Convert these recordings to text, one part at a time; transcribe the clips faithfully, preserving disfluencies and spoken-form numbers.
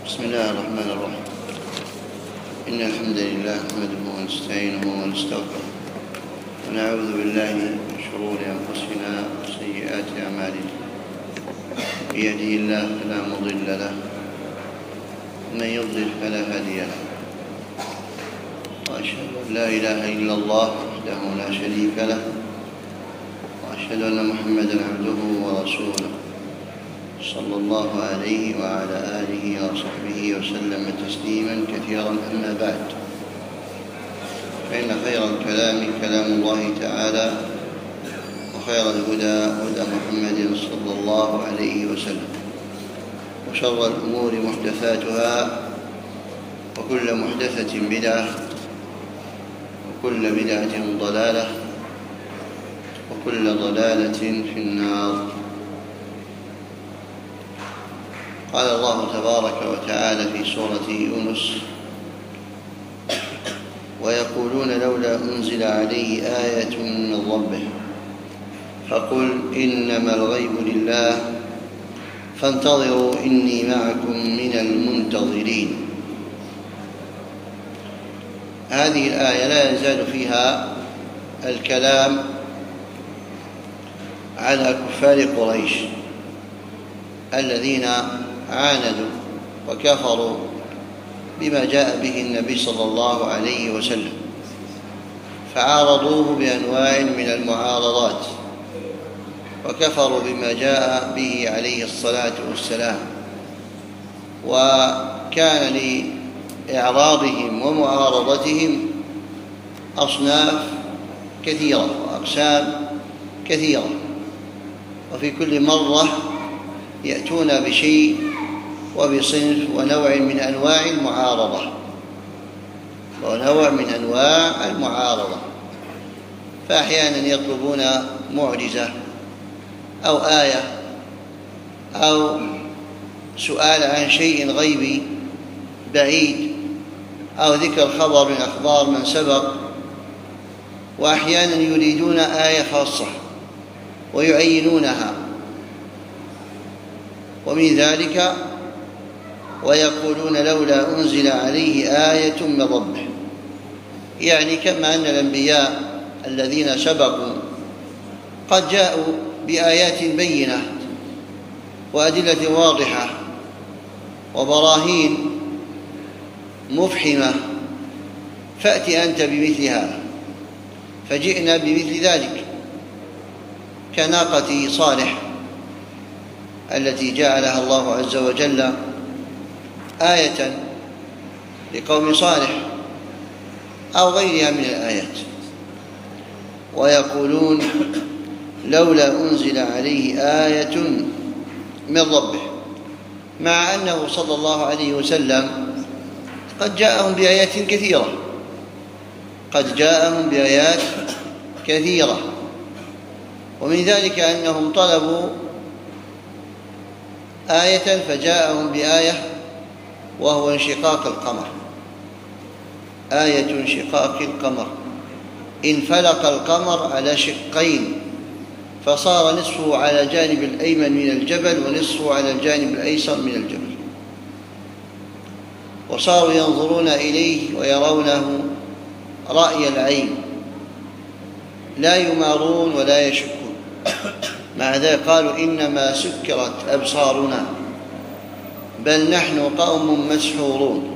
بسم الله الرحمن الرحيم. إن الحمد لله نحمده ونستعينه ونستغفره ونعوذ بالله من شرور أنفسنا وسيئات أعمالنا. من يهده الله فلا مضل له ومن يضلل فلا هادي له، وأشهد أن لا إله إلا الله وحده لا شريك له، وأشهد أن محمدًا عبده ورسوله صلى الله عليه وعلى آله وصحبه وسلم تسليما كثيرا. أما بعد، فإن خير الكلام كلام الله تعالى، وخير الهدى هدى محمد صلى الله عليه وسلم، وشر الأمور محدثاتها، وكل محدثة بدعة، وكل بدعة ضلالة، وكل ضلالة في النار. قال الله تبارك وتعالى في سورة يونس: ويقولون لولا أنزل عليه آية من ربه فقل إنما الغيب لله فانتظروا إني معكم من المنتظرين. هذه الآية لا يزال فيها الكلام على كفار قريش الذين عاندوا وكفروا بما جاء به النبي صلى الله عليه وسلم، فعارضوه بأنواع من المعارضات، وكفروا بما جاء به عليه الصلاة والسلام. وكان لإعراضهم ومعارضتهم أصناف كثيرة وأقسام كثيرة، وفي كل مرة يأتون بشيء وبصنف ونوع من أنواع المعارضة ونوع من أنواع المعارضة فأحيانا يطلبون معجزة أو آية أو سؤال عن شيء غيبي بعيد أو ذكر خبر من أخبار من سبق، وأحيانا يريدون آية خاصة ويعينونها. ومن ذلك ويقولون لولا أنزل عليه آية من ربه، يعني كما أن الأنبياء الذين سبقوا قد جاءوا بآيات بينة وأدلة واضحة وبراهين مفحمة، فأت أنت بمثل هذا. فجئنا بمثل ذلك كناقة صالح التي جعلها الله عز وجل آية لقوم صالح أو غيرها من الآيات. ويقولون لولا أنزل عليه آية من ربه، مع أنه صلى الله عليه وسلم قد جاءهم بآيات كثيرة قد جاءهم بآيات كثيرة ومن ذلك أنهم طلبوا آية فجاءهم بآية وهو انشقاق القمر. آية انشقاق القمر: انفلق القمر على شقين فصار نصفه على الجانب الأيمن من الجبل ونصفه على الجانب الأيسر من الجبل، وصاروا ينظرون إليه ويرونه رأي العين، لا يمارون ولا يشكون. مع ذلك قالوا إنما سكرت أبصارنا بل نحن قوم مسحورون.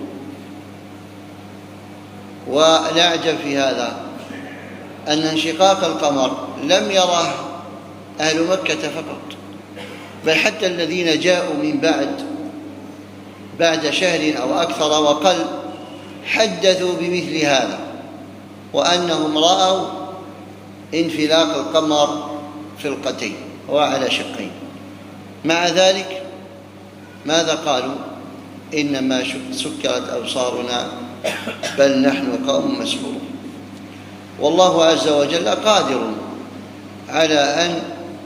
والأعجب في هذا أن انشقاق القمر لم يره أهل مكة فقط، بل حتى الذين جاءوا من بعد بعد شهر أو أكثر وقل حدثوا بمثل هذا، وأنهم رأوا انفلاق القمر فرقتين وعلى شقين. مع ذلك ماذا قالوا؟ إنما سكرت أبصارنا بل نحن قوم مسحورون. والله عز وجل قادر على أن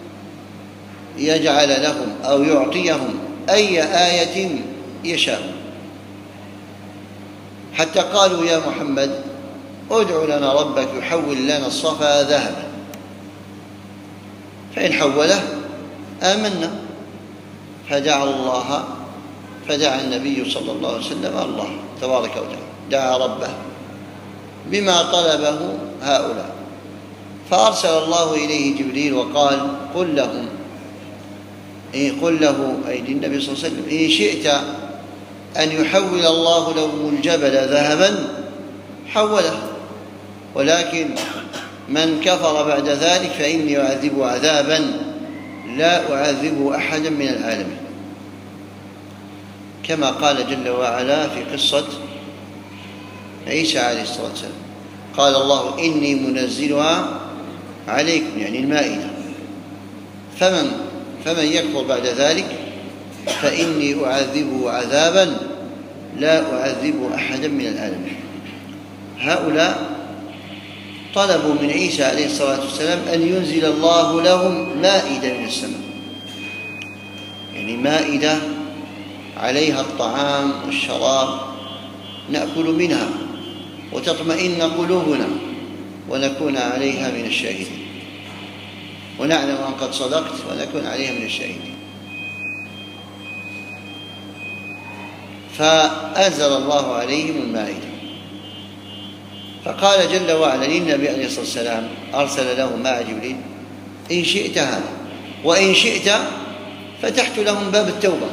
يجعل لهم أو يعطيهم أي آية يشاء، حتى قالوا يا محمد ادع لنا ربك يحول لنا الصفا ذهبا، فإن حوله آمنا، فدعوا الله فدعا النبي صلى الله عليه وسلم الله تبارك وتعالى، دعا ربه بما طلبه هؤلاء، فأرسل الله إليه جبريل وقال قل لهم قل له أي للنبي صلى الله عليه وسلم إن شئت أن يحول الله لهم الجبل ذهبا حوله، ولكن من كفر بعد ذلك فإني أعذبه عذابا لا أعذبه أحدا من العالمين، كما قال جل وعلا في قصة عيسى عليه الصلاة والسلام، قال الله إني منزلها عليكم، يعني المائدة، فمن فمن يكفر بعد ذلك فإني أعذبه عذابا لا أعذبه أحدا من العالمين. هؤلاء طلبوا من عيسى عليه الصلاة والسلام أن ينزل الله لهم مائدة من السماء، يعني مائدة عليها الطعام والشراب نأكل منها وتطمئن قلوبنا ونكون عليها من الشاهدين، ونعلم أن قد صدقت ونكون عليها من الشاهدين. فأنزل الله عليهم المائدة، فقال جل وعلا للنبي عليه الصلاة والسلام أرسل له مع جبريل إن شئت هذا، وإن شئت فتحت لهم باب التوبة،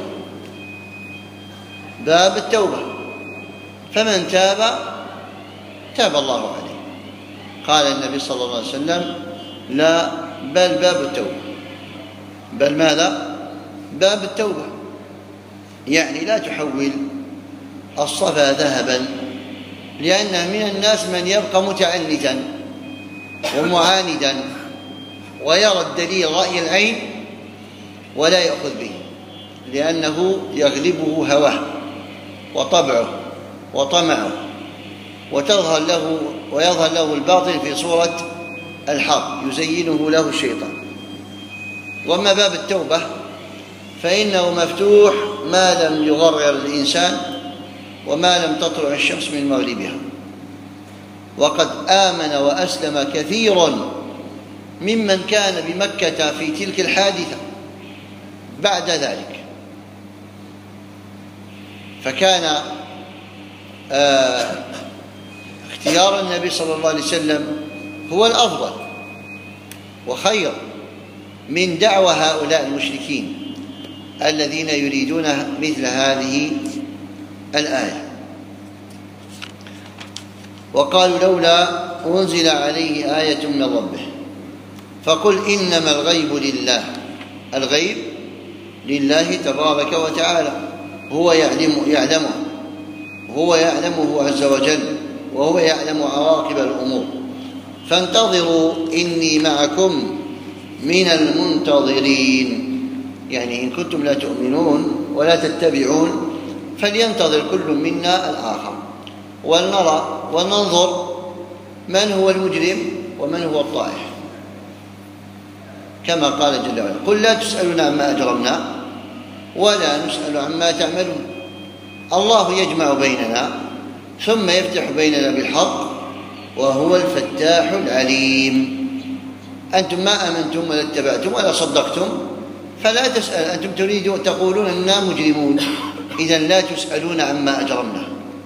باب التوبة، فمن تاب تاب الله عليه. قال النبي صلى الله عليه وسلم لا، بل باب التوبة، بل ماذا؟ باب التوبة، يعني لا تحول الصفا ذهبا، لأن من الناس من يبقى متعنتا ومعاندا ويرى الدليل رأي العين ولا يأخذ به، لأنه يغلبه هواه وطبعه وطمعه، وتظهر له ويظهر له الباطل في صورة الحق يزينه له الشيطان. وأما باب التوبة فإنه مفتوح ما لم يغرر الإنسان وما لم تطلع الشمس من مغربها، وقد آمن وأسلم كثير ممن كان بمكة في تلك الحادثة بعد ذلك، فكان آه اختيار النبي صلى الله عليه وسلم هو الأفضل وخير من دعوى هؤلاء المشركين الذين يريدون مثل هذه الآية. وقالوا لولا أنزل عليه آية من ربه فقل إنما الغيب لله، الغيب لله تبارك وتعالى، هو يعلم يعلمه هو يعلمه عز وجل، وهو يعلم عواقب الأمور، فانتظروا إني معكم من المنتظرين. يعني إن كنتم لا تؤمنون ولا تتبعون فلينتظر كل منا الآخر، ولنرى وننظر من هو المجرم ومن هو الطائح، كما قال جل وعلا قل لا تسألون عما أجرمنا ولا نسأل عما تعملون. الله يجمع بيننا ثم يفتح بيننا بالحق وهو الفتاح العليم. أنتم ما آمنتم ولا اتبعتم ولا صدقتم فلا تسأل، أنتم تريدون تقولون أننا مجرمون، إذن لا تسألون عما أجرمنا،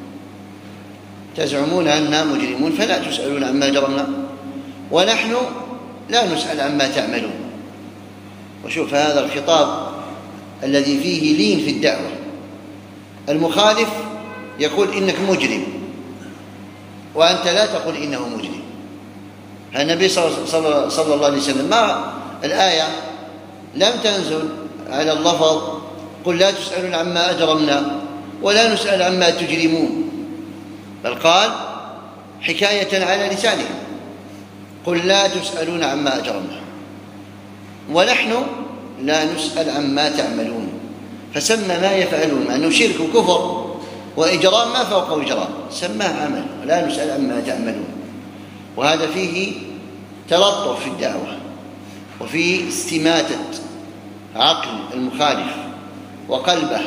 تزعمون أننا مجرمون فلا تسألون عما أجرمنا، ونحن لا نسأل عما تعملون. وشوف هذا الخطاب الذي فيه لين في الدعوة، المخالف يقول إنك مجرم وأنت لا تقول إنه مجرم. النبي صلى الله عليه وسلم ما الآية لم تنزل على اللفظ قل لا تسألون عما أجرمنا ولا نسأل عما تجرمون، بل قال حكاية على لسانهم قل لا تسألون عما أجرمنا ونحن لا نسأل عما تعملون، فسمى ما يفعلون مع أنه شرك وكفر وإجرام ما فوقه إجرام، سماه عمل ولا نسأل عما تعملون. وهذا فيه تلطف في الدعوة وفيه استماتة عقل المخالف وقلبه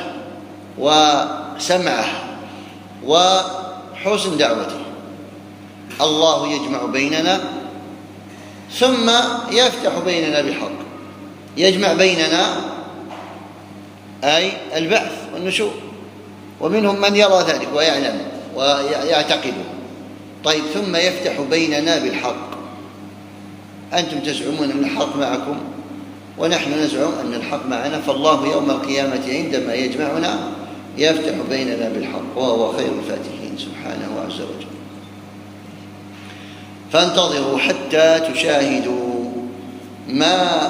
وسمعه وحسن دعوته. الله يجمع بيننا ثم يفتح بيننا بالحق، يجمع بيننا أي البعث والنشور، ومنهم من يرى ذلك ويعلم ويعتقده. طيب ثم يفتح بيننا بالحق. أنتم تزعمون أن الحق معكم ونحن نزعم أن الحق معنا، فالله يوم القيامة عندما يجمعنا يفتح بيننا بالحق وهو خير الفاتحين سبحانه عز وجل. فانتظروا حتى تشاهدوا ما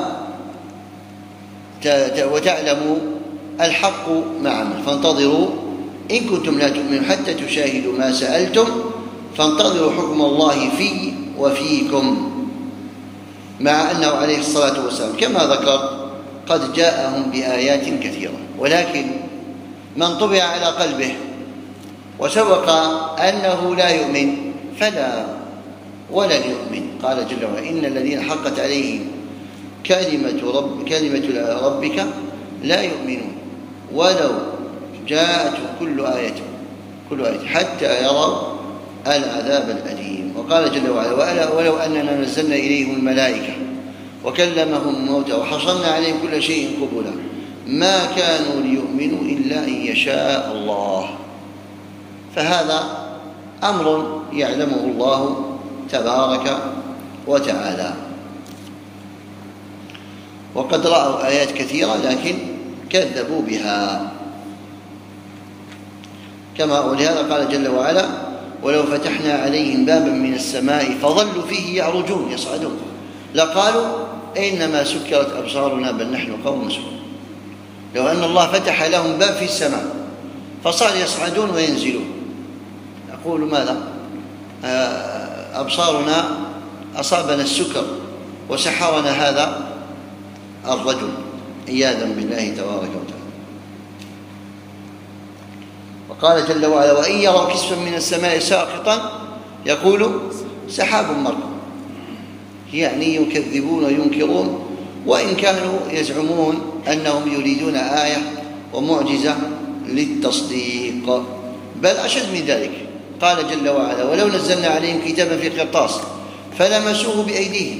وتعلموا الحق معنا. فانتظروا إن كنتم لا تؤمنون حتى تشاهدوا ما سألتم، فانتظروا حكم الله في وفيكم، مع أنه عليه الصلاة والسلام كما ذكر قد جاءهم بآيات كثيرة، ولكن من طبع على قلبه وسبق أنه لا يؤمن فلا ولن يؤمن. قال جل وعلا: إن الذين حقت عليهم كلمة, رب كلمة ربك لا يؤمنون ولو جاءتهم كل آية كل آية حتى يروا العذاب الأليم. وقال جل وعلا: ولو أننا نزلنا إليهم الملائكة وكلمهم الموتى وحصلنا عليهم كل شيء قبلا ما كانوا ليؤمنوا إلا أن يشاء الله. فهذا أمر يعلمه الله تبارك وتعالى. وقد رأوا آيات كثيرة لكن كذبوا بها، كما ولهذا قال جل وعلا: ولو فتحنا عليهم بابا من السماء فظلوا فيه يعرجون يصعدون لقالوا إنما سكرت أبصارنا بل نحن قوم مسحورون. لو أن الله فتح لهم باب في السماء فصار يصعدون وينزلون، يقول ماذا؟ أبصارنا أصابنا السكر وسحرنا هذا الرجل عياذا بالله تبارك وتعالى. وقال جل وعلا: وإن يروا كسفا من السماء ساقطا يقولوا سحاب مركوم، يعني يكذبون وينكرون، وإن كانوا يزعمون أنهم يريدون آية ومعجزة للتصديق. بل أشد من ذلك، قال جل وعلا: ولو نزلنا عليهم كتابا في قرطاس فلمسوه بأيديهم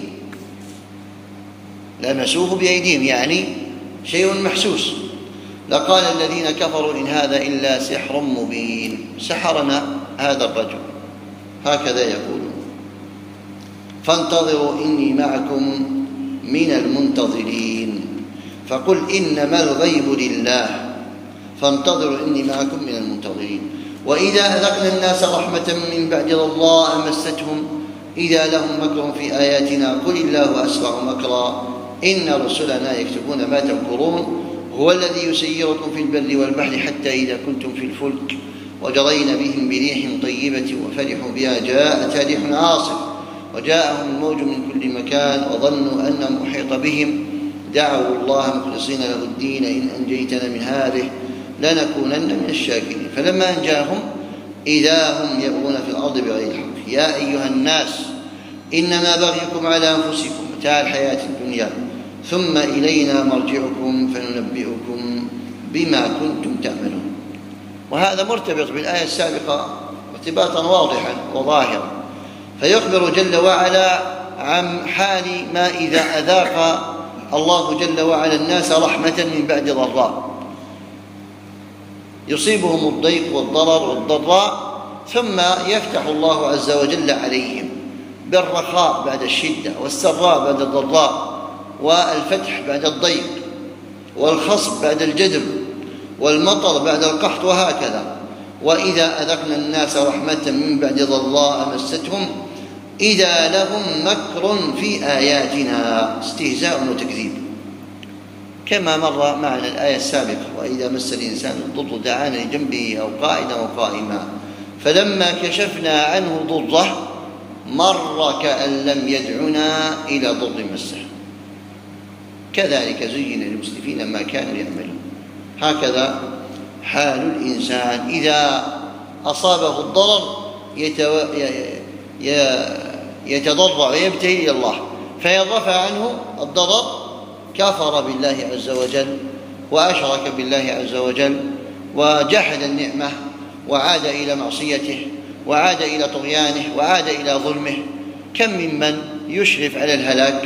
لمسوه بأيديهم يعني شيء محسوس لقال الذين كفروا إن هذا إلا سحر مبين. سحرنا هذا الرجل، هكذا يقولون. فانتظروا إني معكم من المنتظرين فقل إنما الغيب لله فانتظروا إني معكم من المنتظرين. وإذا أذقنا الناس رحمة من بعد ضراء مستهم إذا لهم مكر في آياتنا قل الله أسرع مكرا إن رسلنا يكتبون ما تمكرون. هو الذي يسيركم في البر والبحر حتى إذا كنتم في الفلك وجرين بهم بريح طيبة وفرحوا بها جاءت ريح عاصف وجاءهم الموج من كل مكان وظنوا أنهم أحيط بهم دعوا الله مخلصين له الدين إن أنجيتنا من هذه لنكونن من الشاكرين. فلما أنجاهم إذا هم يبغون في الأرض بغير الحق. يا أيها الناس إنما بغيكم على أنفسكم متاع الحياة الدنيا ثم إلينا مرجعكم فننبئكم بما كنتم تعملون. وهذا مرتبط بالآية السابقة ارتباطا واضحا وظاهرا، فيخبر جل وعلا عن حال ما إذا أذاق الله جل وعلا الناس رحمة من بعد ضراء يصيبهم الضيق والضرر والضراء، ثم يفتح الله عز وجل عليهم بالرخاء بعد الشدة والسراء بعد الضراء والفتح بعد الضيق والخصب بعد الجدب والمطر بعد القحط وهكذا. وإذا أذقنا الناس رحمة من بعد ضراء مستهم إذا لهم مكر في آياتنا استهزاء وتكذيب، كما مر معنا الآية السابقة: وإذا مس الإنسان الضر دعانا لجنبه أو قاعدا أو قائما فلما كشفنا عنه ضره مر كأن لم يدعنا إلى ضر مسه كذلك زين للمسرفين ما كانوا يعملون. هكذا حال الإنسان إذا أصابه الضرر يتضرع ويبتهل إلى الله فإن رفع عنه الضرر كفر بالله عز وجل وأشرك بالله عز وجل وجحد النعمة وعاد إلى معصيته وعاد إلى طغيانه وعاد إلى ظلمه. كم ممن يشرف على الهلاك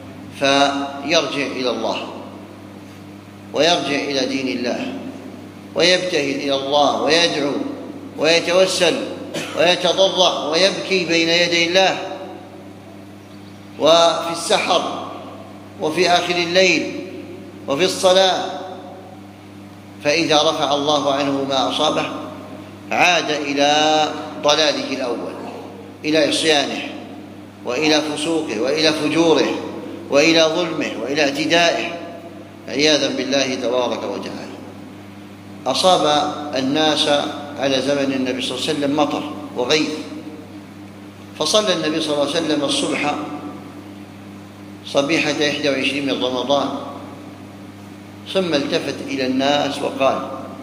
فيرجع إلى الله ويرجع إلى دين الله ويبتهل إلى الله ويدعو ويتوسل ويتضرع ويبكي بين يدي الله، وفي السحر وفي آخر الليل وفي الصلاة، فإذا رفع الله عنه ما أصابه عاد إلى ضلاله الأول، إلى عصيانه وإلى فسوقه وإلى فجوره وإلى ظلمه وإلى اعتدائه عياذا بالله تبارك وتعالى. أصاب الناس على زمن النبي صلى الله عليه وسلم مطر وغيث، فصلى النبي صلى الله عليه وسلم الصبح صبيحة إحدى وعشرين من رمضان، ثم التفت إلى الناس وقال: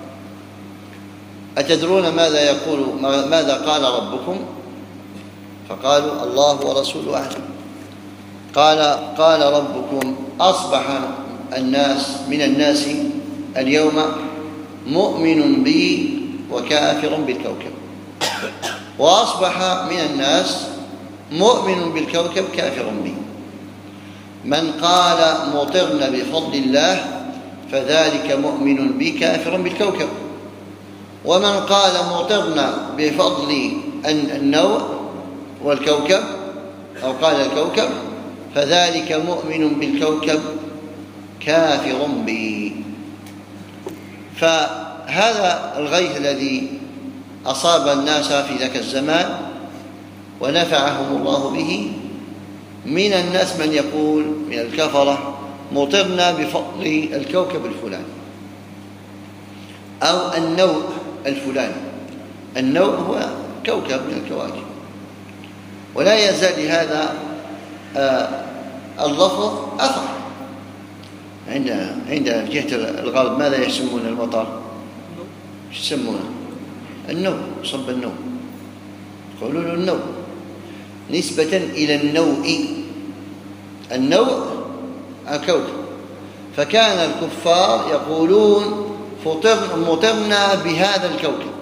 أتدرون ماذا يقول ماذا قال ربكم؟ فقالوا: الله ورسوله أعلم. قال قال ربكم: أصبح الناس من الناس اليوم مؤمن بي وكافر بالكوكب، وأصبح من الناس مؤمن بالكوكب كافر بي. من قال مطرنا بفضل الله فذلك مؤمن بي كافر بالكوكب، ومن قال مطرنا بفضل النوع والكوكب أو قال الكوكب فذلك مؤمن بالكوكب كافر بي. فهذا الغيث الذي أصاب الناس في ذاك الزمان ونفعهم الله به، من الناس من يقول من الكفرة: مطرنا بفضل الكوكب الفلاني أو النوع الفلاني. النوع هو كوكب من الكواكب، ولا يزال لهذا اللفظ أثر عند عند جهة الغرب. ماذا يسمون المطر؟ ايش يسمونه؟ النوع، صب النوع، يقولون له النوع نسبة إلى النوء. النوء الكوكب. فكان الكفار يقولون مطرنا بهذا الكوكب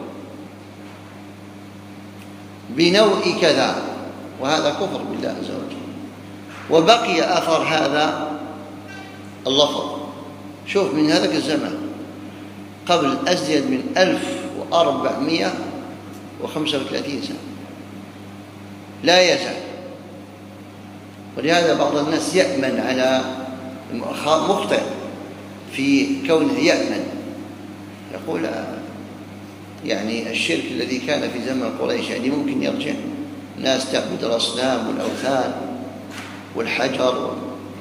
بنوء كذا، وهذا كفر بالله عز وجل. وبقي أثر هذا اللفظ. شوف من هذاك الزمان قبل أزيد من ألف وأربعمائة وخمسة وثلاثين سنة لا يزال. ولهذا بعض الناس يأمن على مخطئ في كونه يأمن، يقول يعني الشرك الذي كان في زمن قريش يعني ممكن يرجع، ناس تعبد الأصنام والأوثان والحجر.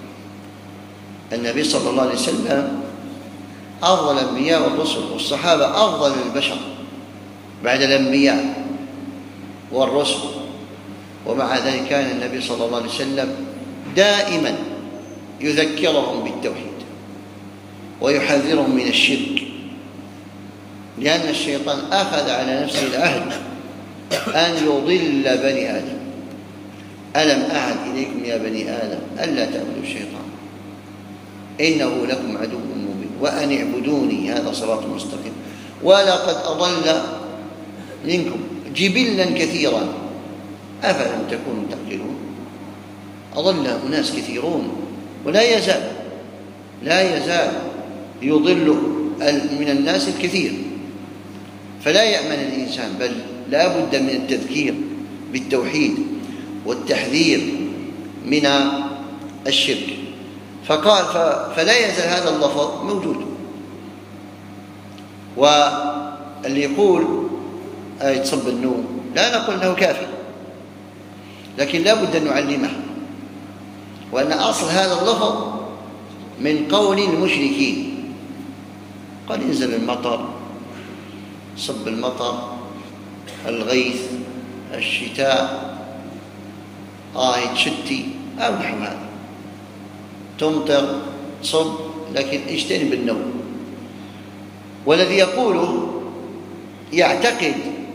النبي صلى الله عليه وسلم أفضل الأنبياء والرسل، والصحابة أفضل البشر بعد الأنبياء والرسل، ومع ذلك كان النبي صلى الله عليه وسلم دائما يذكرهم بالتوحيد ويحذرهم من الشرك، لأن الشيطان أخذ على نفسه العهد أن يضل بني آدم. ألم أعهد إليكم يا بني آدم ألا تعبدوا الشيطان إنه لكم عدو مبين وأن اعبدوني هذا صراط مستقيم. ولقد أضل منكم جبلا كثيرا أفلم تكونوا تعقلون. أضل أناس كثيرون، ولا يزال لا يزال يضل من الناس الكثير. فلا يأمن الإنسان، بل لا بد من التذكير بالتوحيد والتحذير من الشرك. فقال فلا يزال هذا اللفظ موجود. واللي يقول آية صب النوم لا نقول أنه كافر، لكن لا بد أن نعلمه، وأن أصل هذا اللفظ من قول المشركين. قال انزل المطر، صب المطر، الغيث، الشتاء، آه تشتي أو نحو هذا، تمطر، صب، لكن اجتنب النوم. والذي يقوله يعتقد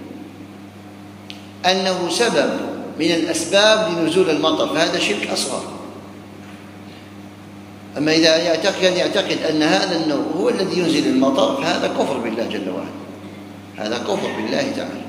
أنه سبب من الأسباب لنزول المطر، فهذا شرك أصغر. أما إذا يعتقد يعتقد أن هذا النوع هو الذي ينزل المطر فهذا كفر بالله جل وعلا، هذا كفر بالله تعالى.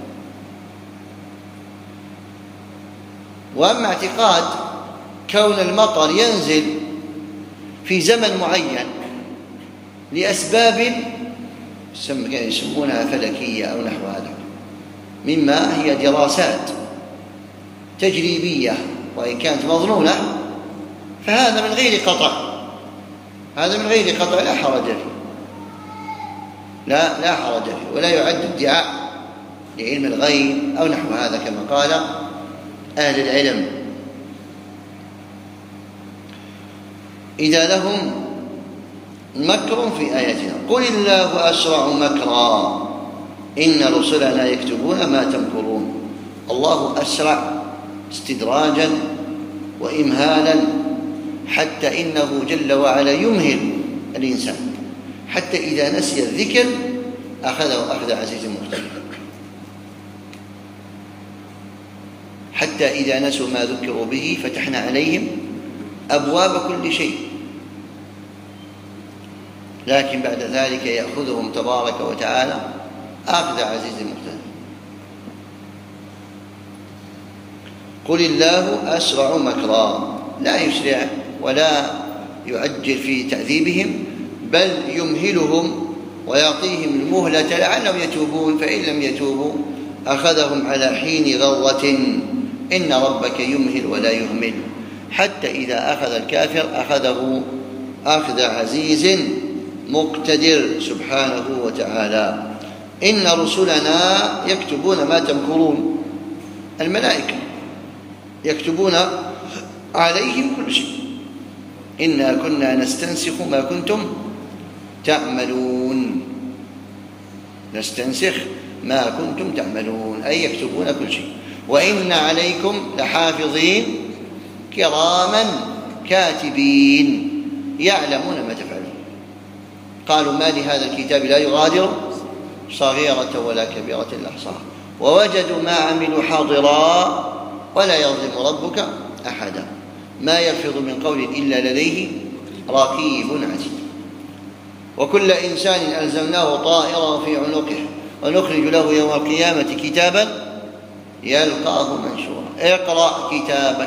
وأما اعتقاد كون المطر ينزل في زمن معين لأسباب يسمونها فلكية أو نحو هذا، مما هي دراسات تجريبية وإن كانت مظنونة، فهذا من غير قطع، هذا من غير قطع لا حرج فيه، لا لا حرج فيه، ولا يعد ادعاء لعلم الغيب أو نحو هذا كما قال أهل العلم. إذا لهم مكر في آياتنا قل الله أسرع مكرا إن رسلنا يكتبون ما تمكرون. الله أسرع استدراجا وإمهالا، حتى إنه جل وعلا يمهل الإنسان حتى إذا نسي الذكر أخذه أخذ عزيز مقتدر، حتى إذا نسوا ما ذكروا به فتحنا عليهم أبواب كل شيء، لكن بعد ذلك يأخذهم تبارك وتعالى أخذ عزيز مقتدر. قل الله أسرع مكرا، لا يسرع ولا يعجل في تعذيبهم، بل يمهلهم ويعطيهم المهلة لعلهم يتوبون، فإن لم يتوبوا أخذهم على حين غضة، إن ربك يمهل ولا يهمل، حتى إذا أخذ الكافر أخذه أخذ عزيز مقتدر سبحانه وتعالى. إن رسلنا يكتبون ما تمكرون، الملائكة يكتبون عليهم كل شيء، إنا كنا نستنسخ ما كنتم تعملون، نستنسخ ما كنتم تعملون أي يكتبون كل شيء. وإن عليكم لحافظين كراما كاتبين يعلمون ما تفعلون. قالوا ما لهذا الكتاب لا يغادر صغيرة ولا كبيرة إلا أحصاها ووجدوا ما عملوا حاضرا ولا يظلم ربك أحدا ما يلفظ من قول إلا لديه رقيب عتيد. وكل إنسان ألزمناه طائره في عنقه ونخرج له يوم القيامة كتابا يلقاه منشورا اقرأ كتابك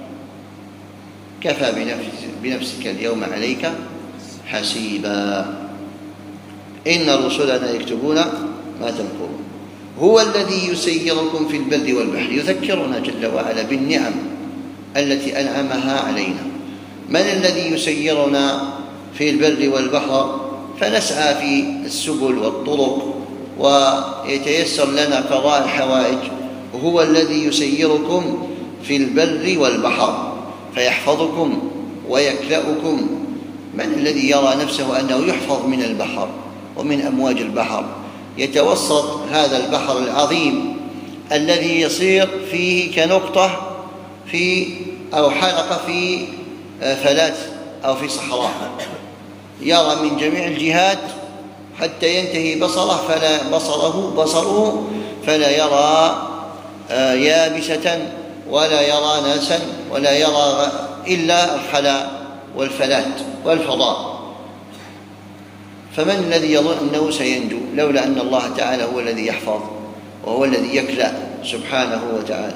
كفى بنفسك اليوم عليك حسيبا. إن رسلنا يكتبون ما تمكرون. هو الذي يسيركم في البر والبحر، يذكرنا جل وعلا بالنعم التي أنعمها علينا. من الذي يسيرنا في البر والبحر فنسعى في السبل والطرق ويتيسر لنا قضاء الحوائج؟ هو الذي يسيركم في البر والبحر فيحفظكم ويكلأكم. من الذي يرى نفسه أنه يحفظ من البحر ومن أمواج البحر، يتوسط هذا البحر العظيم الذي يصير فيه كنقطة في أو حلقة في فلاة أو في صحراء، يرى من جميع الجهات حتى ينتهي بصره فلا بصره بصره فلا يرى يابسة ولا يرى ناسا ولا يرى إلا الخلاء والفلات والفضاء. فمن الذي يظن أنه سينجو لولا أن الله تعالى هو الذي يحفظ وهو الذي يكلأ سبحانه وتعالى.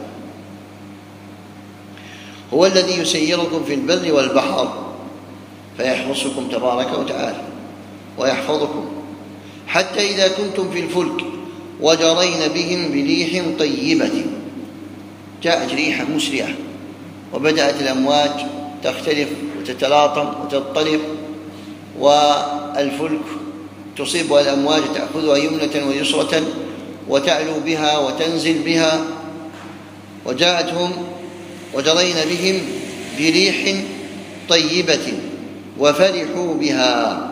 هو الذي يسيركم في البر والبحر فيحرسكم تبارك وتعالى ويحفظكم حتى إذا كنتم في الفلك وجرين بهم بريح طيبة، جاءت ريح مسرعة وبدأت الأمواج تختلف وتتلاطم وتضطرب والفلك تصيبها الأمواج تأخذها يمنة ويسرة وتعلو بها وتنزل بها. وجاءتهم وجرين بهم بريح طيبة وفرحوا بها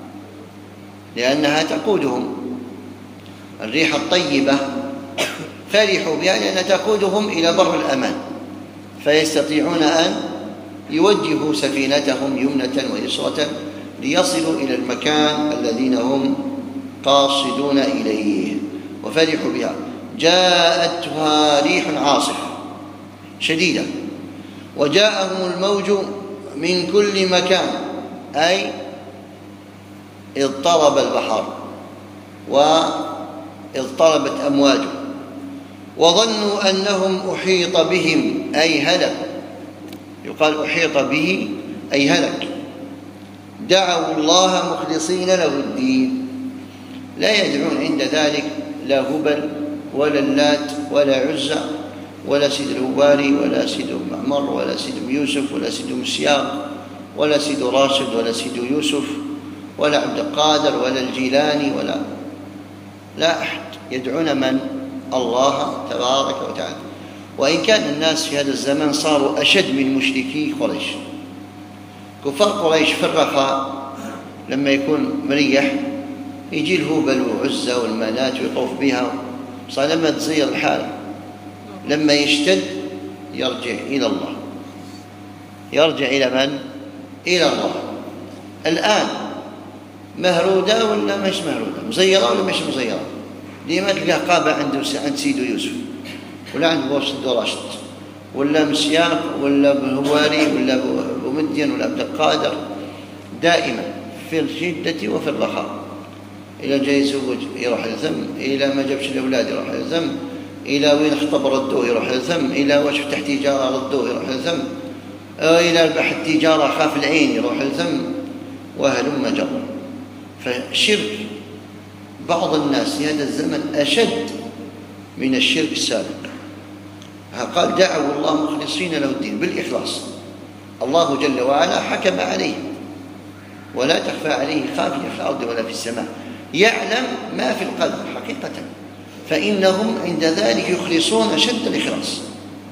لأنها تقودهم. الريح الطيبة فرحوا بها لأنها تقودهم إلى بر الأمان، فيستطيعون أن يوجهوا سفينتهم يمنة ويسرة ليصلوا إلى المكان الذين هم قاصدون إليه. وفرحوا بها جاءتها ريح عاصف شديدة وجاءهم الموج من كل مكان، أي اضطرب البحر واضطربت أمواجه وظنوا أنهم أحيط بهم أي هلك، يقال أحيط به أي هلك. دعوا الله مخلصين له الدين لا يدعون عند ذلك لا هبل ولا اللات ولا عزى ولا سيد الهواري ولا سيد معمر ولا سيد يوسف ولا سيد مسياق ولا سيد راشد ولا سيد يوسف ولا عبد القادر ولا الجيلاني ولا لا أحد. يدعون من؟ الله تبارك وتعالى. وإن كان الناس في هذا الزمان صاروا أشد من مشركي قريش. كفار قريش في الرخاء لما يكون مريح يجي الهبل وعزة والمنات ويطوف بها، صار لما تزير الحال لما يشتد يرجع إلى الله. يرجع إلى من؟ إلى الله. الآن مهرودة ولا مش مهرودة، مزيرة ولا مش مزيرة؟ ديما تلقى قابة عند عند سيدو يوسف ولا عند بوسد راشد ولا مسياق ولا بهواري ولا بمدين ولا عبد القادر، دائما في الشدة وفي الرخاء. إلى جاي يزوج يروح الذم، إلى ما جابش الأولاد يروح الذم، إلى وين اختبر ردوه يروح الذم، إلى واش فتح تجارة ردوه يروح الذم، إلى البحث تجارة خاف العين يروح الذم، وهلم جر. فالشرك بعض الناس في هذا الزمن أشد من الشرك السابق. قال دعوا الله مخلصين له الدين بالإخلاص. الله جل وعلا حكم عليه ولا تخفى عليه خافية في الأرض ولا في السماء، يعلم ما في القلب حقيقة، فإنهم عند ذلك يخلصون أشد الإخلاص،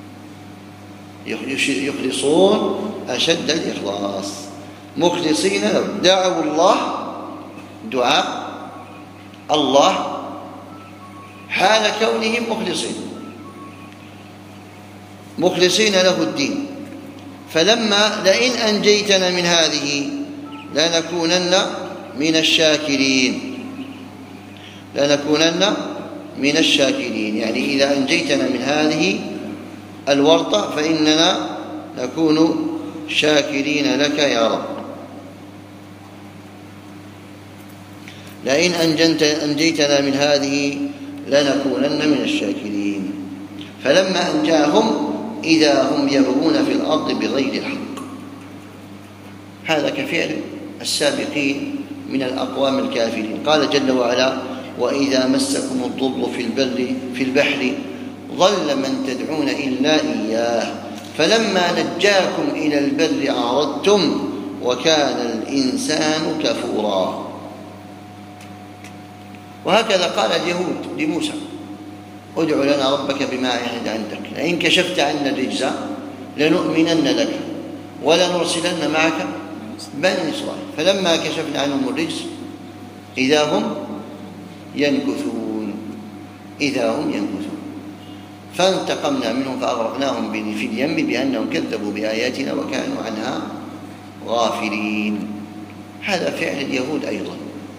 يخلصون أشد الإخلاص مخلصين له. دعوا الله دعاء الله حال كونهم مخلصين مخلصين له الدين. فلما لئن أنجيتنا من هذه لنكونن من الشاكرين، لنكونن من الشاكرين، يعني إذا أنجيتنا من هذه الورطة فإننا نكون شاكرين لك يا رب. لئن أنجيتنا من هذه لنكونن من الشاكرين. فلما أنجاهم إذا هم يبغون في الأرض بغير الحق. هذا كفعل السابقين من الأقوام الكافرين. قال جل وعلا وإذا مسكم الضر في البر في البحر ضل من تدعون إلا إياه فلما نجاكم إلى البر أعرضتم وكان الإنسان كفورا. وهكذا قال اليهود لموسى ادع لنا ربك بما عهد عندك لئن كشفت عنا الرجز لنؤمنن لك ولنرسلن معك بني إسرائيل. فلما كشفنا عنهم الرجز إذا هم ينكثون إذا هم ينكثون فانتقمنا منهم فأغرقناهم في اليم بأنهم كذبوا بآياتنا وكانوا عنها غافلين. هذا فعل اليهود أيضا.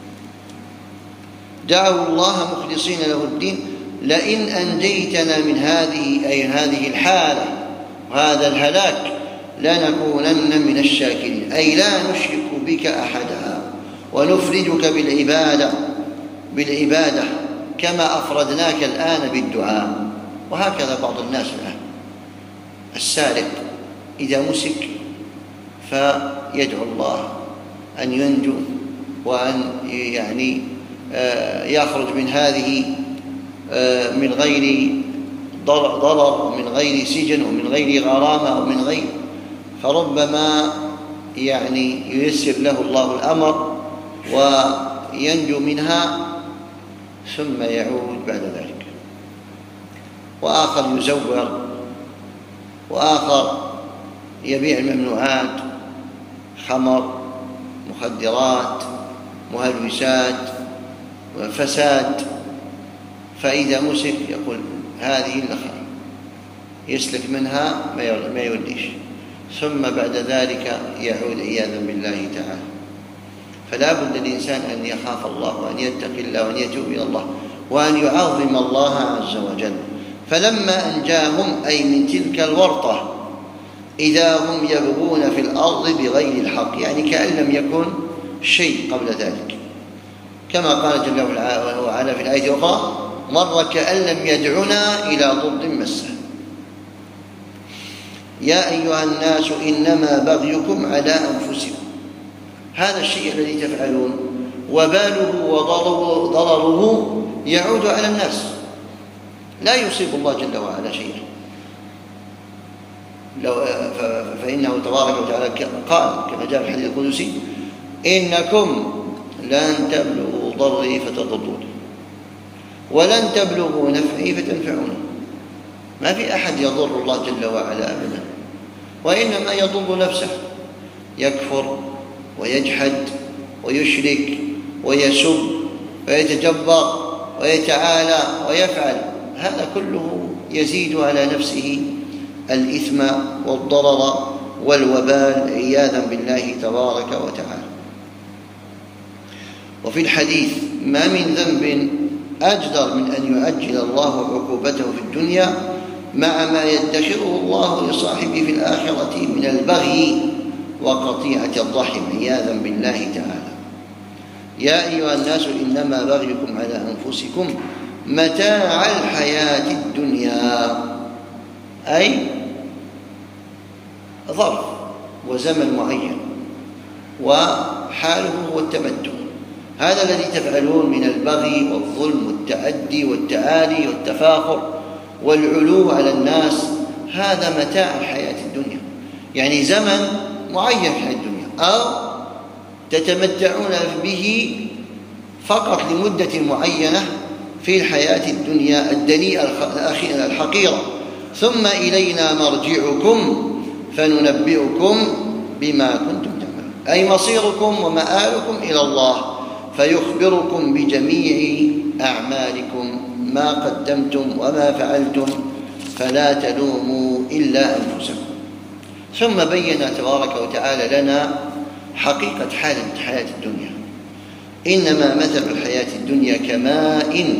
دعوا الله مخلصين له الدين لئن أنجيتنا من هذه أي هذه الحالة وهذا الهلاك لنكونن من الشاكرين، أي لا نشرك بك أحدا ونفردك بالعبادة بالعبادة كما أفردناك الآن بالدعاء. وهكذا بعض الناس الآن السارق إذا مسك فيدعو الله أن ينجو وأن يعني يخرج من هذه من غير ضرر ومن غير سجن ومن غير غرامة ومن غير، فربما يعني ييسر له الله الأمر وينجو منها ثم يعود بعد ذلك. وآخر يزور وآخر يبيع الممنوعات خمر مخدرات مهلوسات وفساد، فإذا مسك يقول هذه الأخرى يسلك منها ما يوديش ثم بعد ذلك يعود عياذا بالله تعالى. فلا بد للإنسان أن يخاف الله وأن يتقي الله وأن يتوب إلى الله وأن يعظم الله عز وجل. فلما أنجاهم أي من تلك الورطة إذا هم يبغون في الأرض بغير الحق، يعني كأن لم يكن شيء قبل ذلك، كما قال جل وعلا في الآية الأخرى مر كأن لم يدعنا إلى ضر مسه. يا أيها الناس إنما بغيكم على أنفسكم، هذا الشيء الذي تفعلون وباله وضرره يعود على الناس، لا يصيب الله جل وعلا شيئا. فإنه تبارك وتعالى قال كما جاء في الحديث القدسي: إنكم لن تبلغوا ضري فتضروني ولن تبلغوا نفعي فتنفعوني. ما في أحد يضر الله جل وعلا أبدا، وإنما يضر نفسه، يكفر ويجحد ويشرك ويسب ويتجبر ويتعالى ويفعل، هذا كله يزيد على نفسه الإثم والضرر والوبال عياذا بالله تبارك وتعالى. وفي الحديث: ما من ذنب أجدر من أن يؤجل الله عقوبته في الدنيا مع ما يدخره الله لصاحبه في الآخرة من البغي وقطيعة الرحم عياذا بالله تعالى. يا أيها الناس إنما بغيكم على أنفسكم متاع الحياة الدنيا، أي ظرف وزمن معين، وحاله هو التمتع. هذا الذي تفعلون من البغي والظلم والتعدي والتعالي والتفاخر والعلو على الناس، هذا متاع الحياة الدنيا، يعني زمن معين في الحياة الدنيا، أو تتمتعون به فقط لمدة معينة في الحياة الدنيا الدنيئة الحقيرة، ثم إلينا مرجعكم فننبئكم بما كنتم تعملون، أي مصيركم ومآلكم إلى الله، فيخبركم بجميع أعمالكم ما قدمتم وما فعلتم، فلا تلوموا إلا أنفسكم. ثم بين تبارك وتعالى لنا حقيقة حال الحياة الدنيا: إنما مثل الحياة الدنيا كماء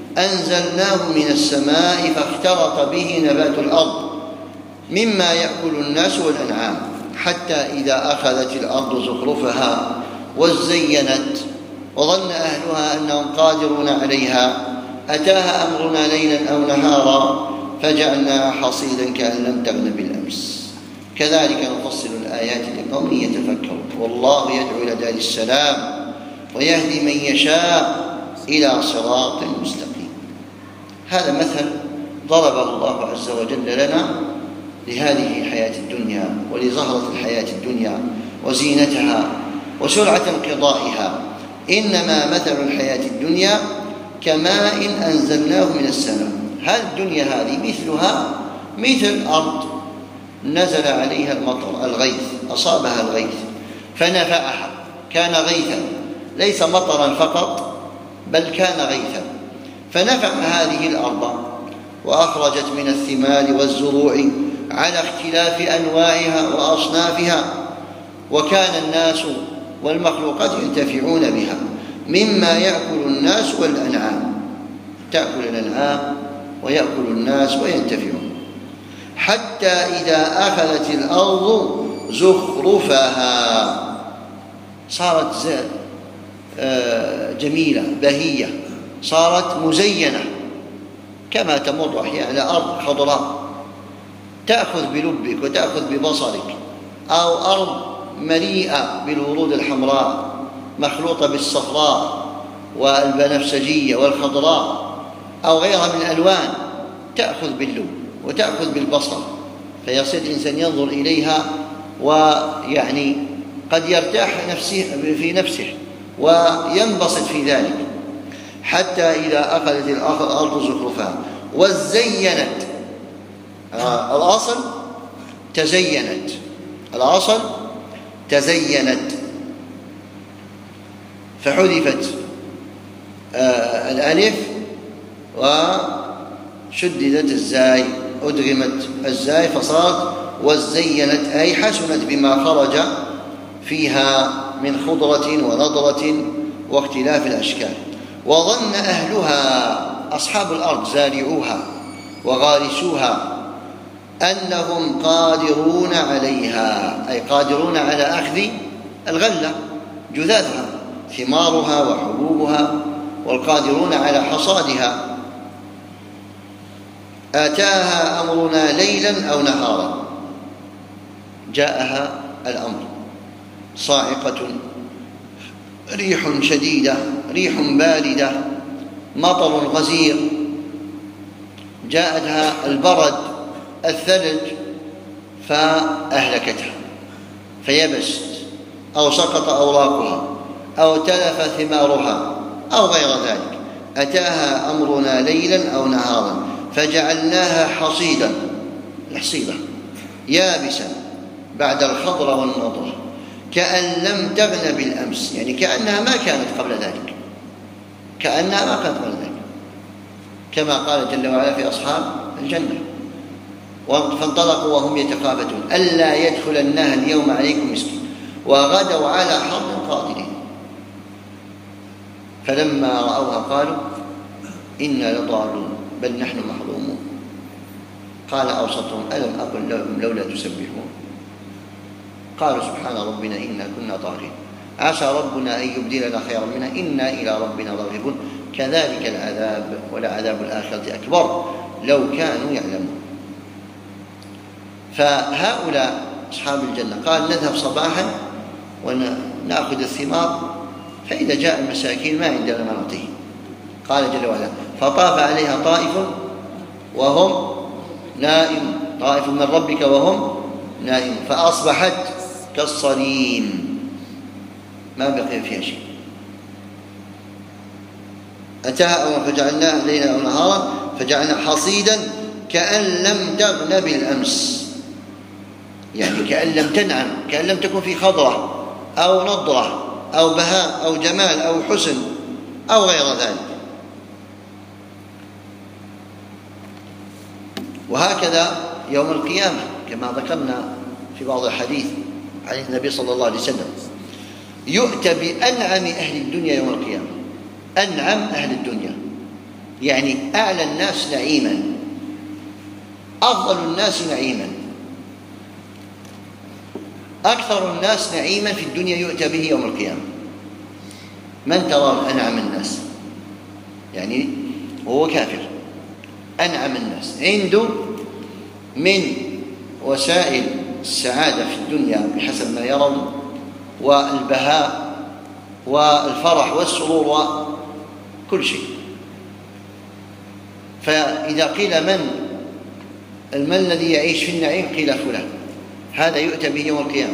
أنزلناه من السماء فاختلط به نبات الأرض مما يأكل الناس والأنعام حتى إذا أخذت الأرض زخرفها وزينت وظن أهلها أنهم قادرون عليها أتاها أمرنا ليلا أو نهارا فجعلناها حصيدا كأن لم تغن بالأمس كذلك نفصل الآيات لقوم يتفكرون والله يدعو إلى دار السلام ويهدي من يشاء إلى صراط مستقيم. هذا مثل ضربه الله عز وجل لنا لهذه الحياة الدنيا ولزهرة الحياة الدنيا وزينتها وسرعة انقضائها. إنما مثل الحياة الدنيا كماء أنزلناه من السماء. هذه الدنيا هذه مثلها مثل أرض نزل عليها المطر الغيث أصابها الغيث فنفعها، كان غيثا ليس مطرا فقط بل كان غيثا، فنفع هذه الأرض وأخرجت من الثمار والزروع على اختلاف أنواعها وأصنافها، وكان الناس والمخلوقات ينتفعون بها مما يأكل الناس والأنعام، تأكل الأنعام ويأكل الناس وينتفعون، حتى إذا أخذت الأرض زخرفها صارت جميلة بهية، صارت مزينة كما تمر أحيانا على أرض خضراء تأخذ بلبك وتأخذ ببصرك، أو أرض مليئة بالورود الحمراء مخلوطة بالصفراء والبنفسجية والخضراء أو غيرها من الألوان، تأخذ باللب وتأخذ بالبصر، فيصير الإنسان ينظر إليها ويعني قد يرتاح نفسه في نفسه وينبسط في ذلك، حتى إذا أخذت الأرض زخرفها وزينت. آه الأصل تزينت، الأصل تزينت، فحذفت آه الألف وشددت الزاي، أدغمت الزاي فصارت وزينت، أي حسنت بما خرج فيها من خضرة ونضرة واختلاف الأشكال. وظن أهلها أصحاب الأرض زارعوها وغارسوها أنهم قادرون عليها، أي قادرون على أخذ الغلة جذاذها ثمارها وحبوبها، والقادرون على حصادها. آتاها أمرنا ليلا أو نهارا، جاءها الأمر صاعقة ريح شديدة، ريح باردة، مطر غزير، جاءتها البرد، الثلج فأهلكتها فيبست أو سقط أوراقها أو تلف ثمارها أو غير ذلك. أتاها أمرنا ليلا أو نهارا فجعلناها حصيدا، الحصيدة يابسا بعد الخضر والنضر كأن لم تغن بالأمس، يعني كأنها ما كانت قبل ذلك، كأنها ما كانت قبل ذلك، كما قال جل وعلا في أصحاب الجنة: فانطلقوا وهم يتخافتون ألا يدخلنها اليوم عليكم مسكين وغدوا على حرد قادرين. فلما رأوها قالوا إنا لضالون بل نحن محرومون. قال أوسطهم ألم أقل لهم لولا تسبحون؟ قالوا سبحان ربنا إنا كنا طاغين عسى ربنا أن يبدلنا خيرا منها إنا إلى ربنا راغبون كذلك العذاب ولعذاب الآخرة أكبر لو كانوا يعلمون. فهؤلاء أصحاب الجنة قال نذهب صباحا ونأخذ الثمار، فإذا جاء المساكين ما عندنا ما نعطيه. قال جل وعلا: فطاف عليها طائف وهم نائم، طائف من ربك وهم نائم فأصبحت كالصريم، ما بقي فيها شيء. أتاها فجعلناها ليلا أو نهارا فجعلنا حصيدا كأن لم تغن بالأمس، يعني كأن لم تنعم، كأن لم تكن في خضرة أو نضرة أو بهاء أو جمال أو حسن أو غير ذلك. وهكذا يوم القيامة كما ذكرنا في بعض الحديث عن النبي صلى الله عليه وسلم: يؤتى بأنعم أهل الدنيا يوم القيامة. أنعم أهل الدنيا يعني أعلى الناس نعيما، أفضل الناس نعيما، أكثر الناس نعيما في الدنيا يؤتى به يوم القيامة. من ترى أنعم الناس؟ يعني هو كافر، أنعم الناس عنده من وسائل السعادة في الدنيا بحسب ما يرون، والبهاء والفرح والسرور وكل شيء. فإذا قيل من من الذي يعيش في النعيم قيل فلان، هذا يؤتى به يوم القيامة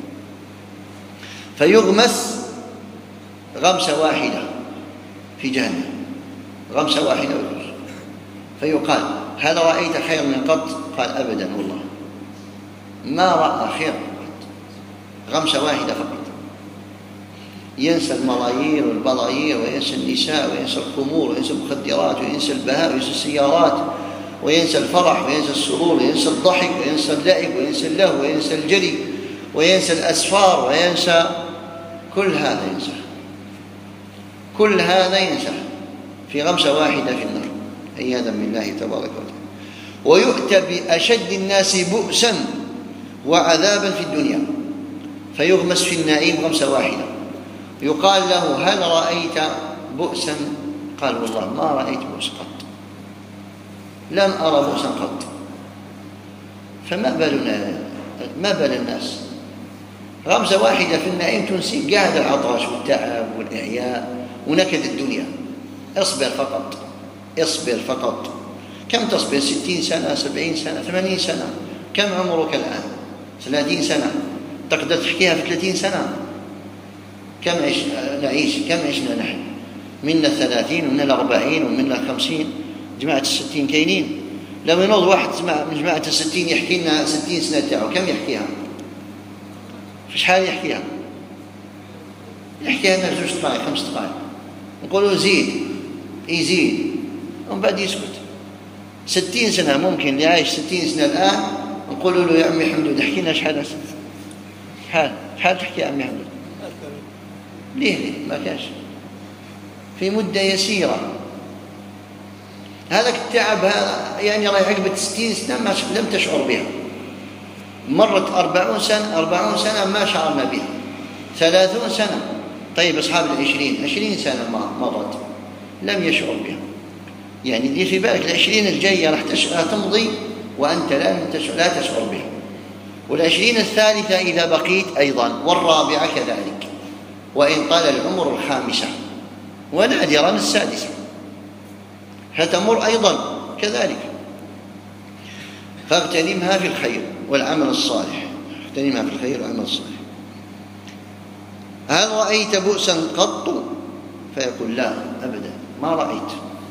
فيغمس غمسة واحدة في جهنم، غمسة واحدة ويغمس، فيقال: هل رأيت خير من قط؟ قال: أبدا والله ما رأى خير قط. غمسة واحدة فقط. ينسى الملايير والبلايير وينسى النساء وينسى الخمور وينسى المخدرات وينسى البهاء وينسى السيارات وينسى الفرح وينسى السرور وينسى الضحك وينسى اللعب وينسى اللهو وينسى الجري وينسى الأسفار وينسى كل هذا، ينسى كل هذا، ينسى في غمسة واحدة في النار عياذا بالله تبارك وتعالى. ويؤتى بأشد الناس بؤسا وعذابا في الدنيا فيغمس في النعيم غمسة واحدة، يقال له: هل رأيت بؤسا؟ قال: والله ما رأيت بؤس قط، لم أرى بؤسا قط. فما بالنا، ما بال الناس؟ غمزة واحدة في النعيم تنسي قاعد العطش والتعب والإعياء ونكد الدنيا. اصبر فقط، اصبر فقط. كم تصبر؟ ستين سنة، سبعين سنة، ثمانين سنة. كم عمرك الآن؟ ثلاثين سنة. تقدر تحكيها في ثلاثين سنة؟ كم عش... نعيش كم عشنا نحن؟ منا الثلاثين ومنا الأربعين ومنا الخمسين. جماعة الستين كاينين؟ لو ينوض واحد من جماعة الستين يحكي لنا ستين سنة تاعو، كم يحكيها؟ فش حال يحكيها؟ يحكيها لنا زوج دقائق خمس دقائق، نقولوا زيد يزيد ومن بعد يسكت. ستين سنة ممكن اللي عايش ستين سنة الآن نقولوا له: يا عمي حمدود احكي لنا شحال شحال شحال تحكي يا عمي حمدود؟ ليه ليه ما كاش في مدة يسيرة. هذاك التعب هذا يعني راح عقبة ستين سنة ما لم تشعر بها. مرت أربعون سنة أربعون سنة ما شعرنا بها. ثلاثون سنة. طيب أصحاب العشرين عشرين سنة مرت لم يشعر بها. يعني دي في بالك العشرين الجاية راح تمضي وأنت لا تشعر بها، والعشرين الثالثة إذا بقيت أيضا، والرابعة كذلك. وإن طال العمر الخامسة ونادرا السادسة، فتمر أيضا كذلك. فاغتنمها في الخير والعمل الصالح، اغتنمها في الخير والعمل الصالح. هل رأيت بؤسا قط؟ فيقول لا أبدا ما رأيت،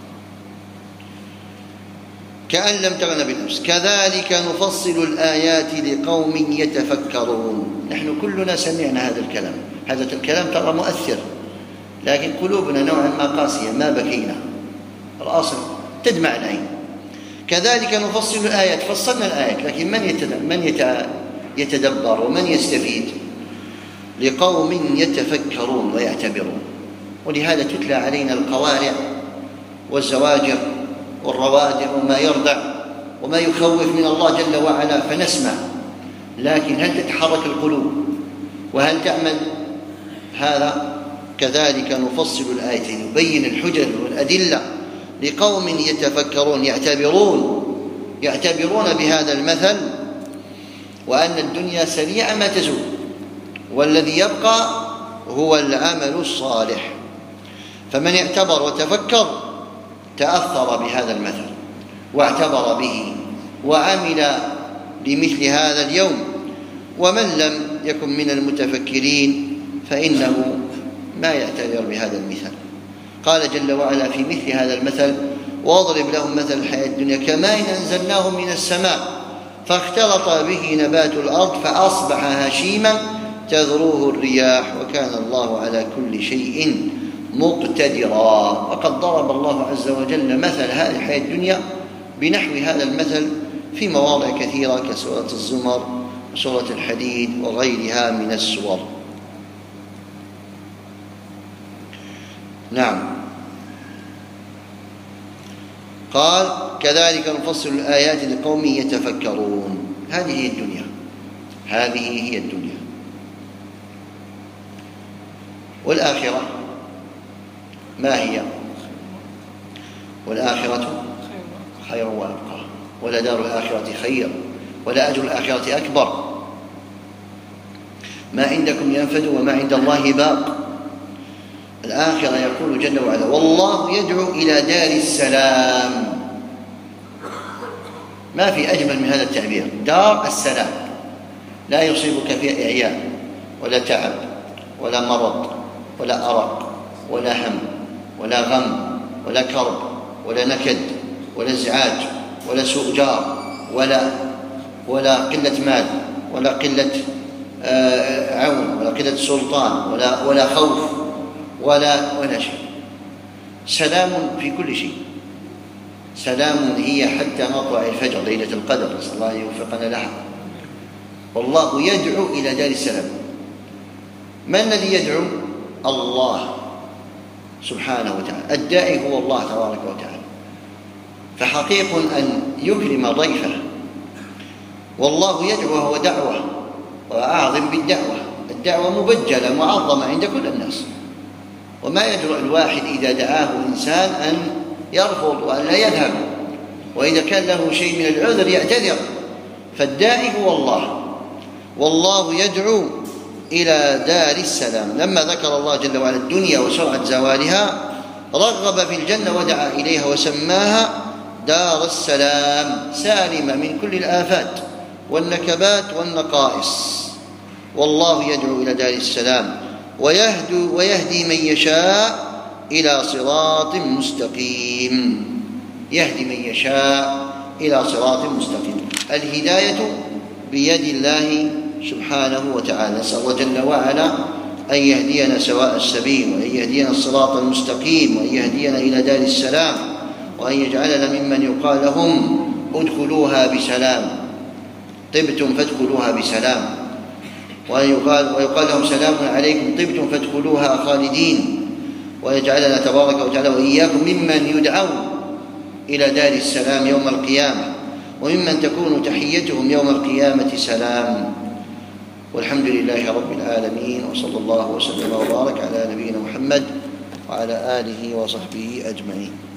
كأن لم تغن بالأمس. كذلك نفصل الآيات لقوم يتفكرون. نحن كلنا سمعنا هذا الكلام، هذا الكلام ترى مؤثر، لكن قلوبنا نوعا ما قاسية، ما بكينا، الأصل تدمع العين. كذلك نفصل الآيات، فصلنا الآيات، لكن من من يتدبر ومن يستفيد؟ لقوم يتفكرون ويعتبرون. ولهذا تتلى علينا القوارع والزواجر والروادع وما يردع وما يخوف من الله جل وعلا فنسمع، لكن هل تتحرك القلوب وهل تعمل؟ هذا كذلك نفصل الآيات، نبين الحجج والأدلة لقوم يتفكرون يعتبرون يعتبرون بهذا المثل، وأن الدنيا سريعة ما تزول، والذي يبقى هو العمل الصالح. فمن اعتبر وتفكر تأثر بهذا المثل واعتبر به وعمل لمثل هذا اليوم. ومن لم يكن من المتفكرين فإنه ما يعتبر بهذا المثل. قال جل وعلا في مثل هذا المثل: واضرب لهم مثل الحياة الدنيا كماء أنزلناه من السماء فاختلط به نبات الأرض فأصبح هشيما تذروه الرياح وكان الله على كل شيء مقتدرا. وقد ضرب الله عز وجل مثل هذه الحياة الدنيا بنحو هذا المثل في مواضع كثيرة كسورة الزمر وسورة الحديد وغيرها من السور. نعم. قال: كذلك نفصل الآيات لقوم يتفكرون. هذه هي الدنيا، هذه هي الدنيا. والآخرة ما هي؟ والآخرة خير وأبقى، ولدار الآخرة خير ولأجر الآخرة أكبر. ما عندكم ينفد وما عند الله باق. الآخرة يقول جل وعلا: والله يدعو إلى دار السلام. ما في أجمل من هذا التعبير، دار السلام. لا يصيبك فيها إعياء ولا تعب ولا مرض ولا أرق ولا هم ولا غم ولا كرب ولا نكد ولا ازعاج ولا سوء جار ولا ولا قلة مال ولا قلة عون ولا قلة سلطان ولا ولا خوف ولا ولا شيء. سلام في كل شيء. سلام هي حتى مطلع الفجر ليلة القدر، نسأل الله أن يوفقنا لها. والله يدعو إلى دار السلام. من الذي يدعو؟ الله سبحانه وتعالى. الداعي هو الله تبارك وتعالى. فحقيق أن يكرم ضيفه. والله يدعو وهو دعوة، وأعظم بالدعوة. الدعوة مبجلة معظمة عند كل الناس، وما يجرؤ الواحد إذا دعاه إنسان أن يرفض وأن لا يذهب، وإذا كان له شيء من العذر يعتذر. فالداعي هو الله. والله يدعو إلى دار السلام. لما ذكر الله جل وعلا الدنيا وسرعة زوالها رغب في الجنة ودعا إليها وسماها دار السلام، سالمة من كل الآفات والنكبات والنقائص. والله يدعو إلى دار السلام ويهدي, ويهدي من يشاء إلى صراط مستقيم. يهدي من يشاء إلى صراط مستقيم. الهداية بيد الله سبحانه وتعالى. نسأل الله جل وعلا أن يهدينا سواء السبيل، وأن يهدينا الصراط المستقيم، وأن يهدينا إلى دار السلام، وأن يجعلنا ممن يقال لهم ادخلوها بسلام، طبتم فادخلوها بسلام، وأن يقال, ويقال لهم سلام عليكم طبتم فادخلوها خالدين. ويجعلنا تبارك وتعالى وإياكم ممن يدعون إلى دار السلام يوم القيامة، وممن تكون تحيتهم يوم القيامة سلام. والحمد لله رب العالمين، وصلى الله وسلم وبارك على نبينا محمد وعلى آله وصحبه أجمعين.